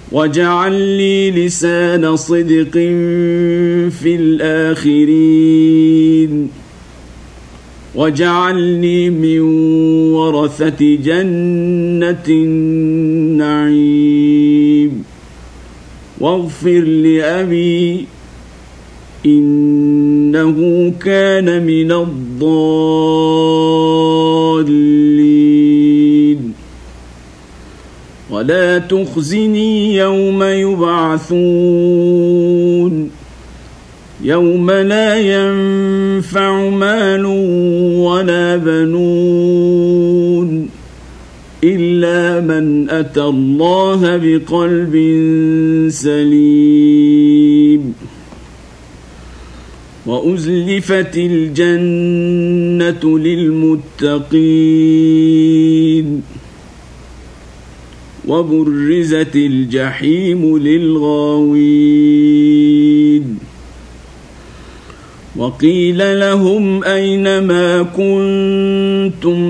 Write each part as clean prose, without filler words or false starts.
واجعل لي لسان صدق في الآخرين واجعلني من ورثة جنة النعيم واغفر لأبي إنه كان من الضالين ولا تخزني يوم يبعثون يوم لا ينفع مال ولا بنون إلا من أتى الله بقلب سليم وأزلفت الجنة للمتقين وبرزت الجحيم للغاوين وقيل لهم أين ما كنتم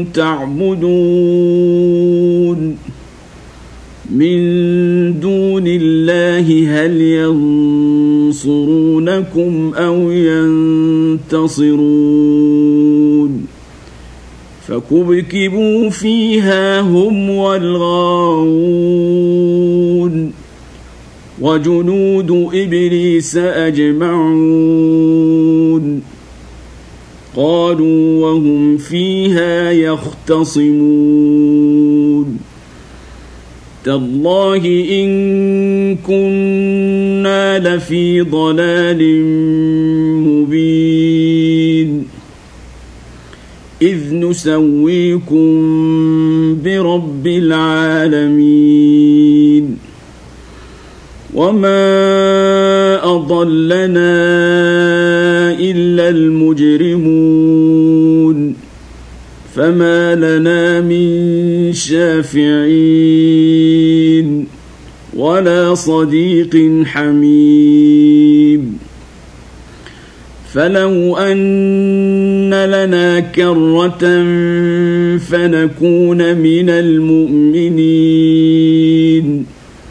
تعبدون من دون الله هل ينصرونكم أو ينتصرون فكبكبوا فيها هم والغاوون وجنود إبليس أجمعون قالوا وهم فيها يختصمون تالله إن كنا لفي ضلال مبين إذ نسويكم برب العالمين وما أضلنا إلا المجرمون فما لنا من شافعين ولا صديق حميم فلو أن لنا كرة فنكون من المؤمنين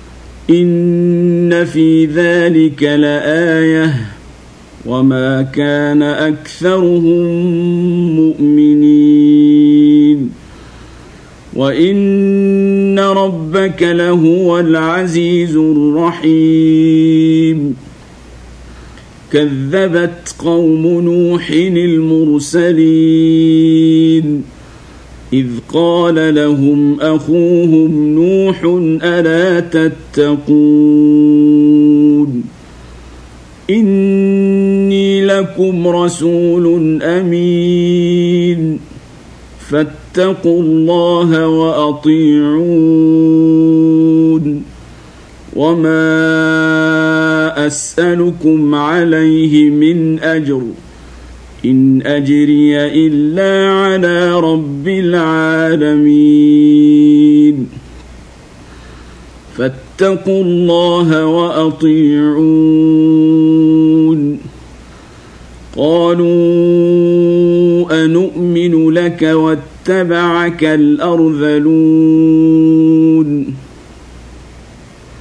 إن في ذلك لآية وما كان أكثرهم مؤمنين وإن ربك لهو العزيز الرحيم كذبت قوم نوح المرسلين إذ قال لهم أخوهم نوح ألا تتقون إني لكم رسول أمين فاتقوا الله وأطيعون وما أسألكم عليه من أجر إن أجري إلا على رب العالمين فاتقوا الله وأطيعون قالوا أنؤمن لك واتبعك الأرذلون